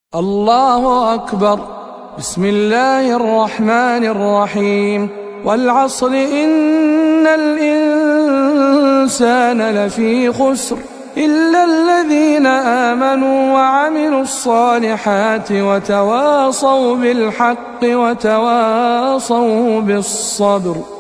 الله أكبر. بسم الله الرحمن الرحيم. والعصر إن الإنسان لفي خسر إلا الذين آمنوا وعملوا الصالحات وتواصوا بالحق وتواصوا بالصبر.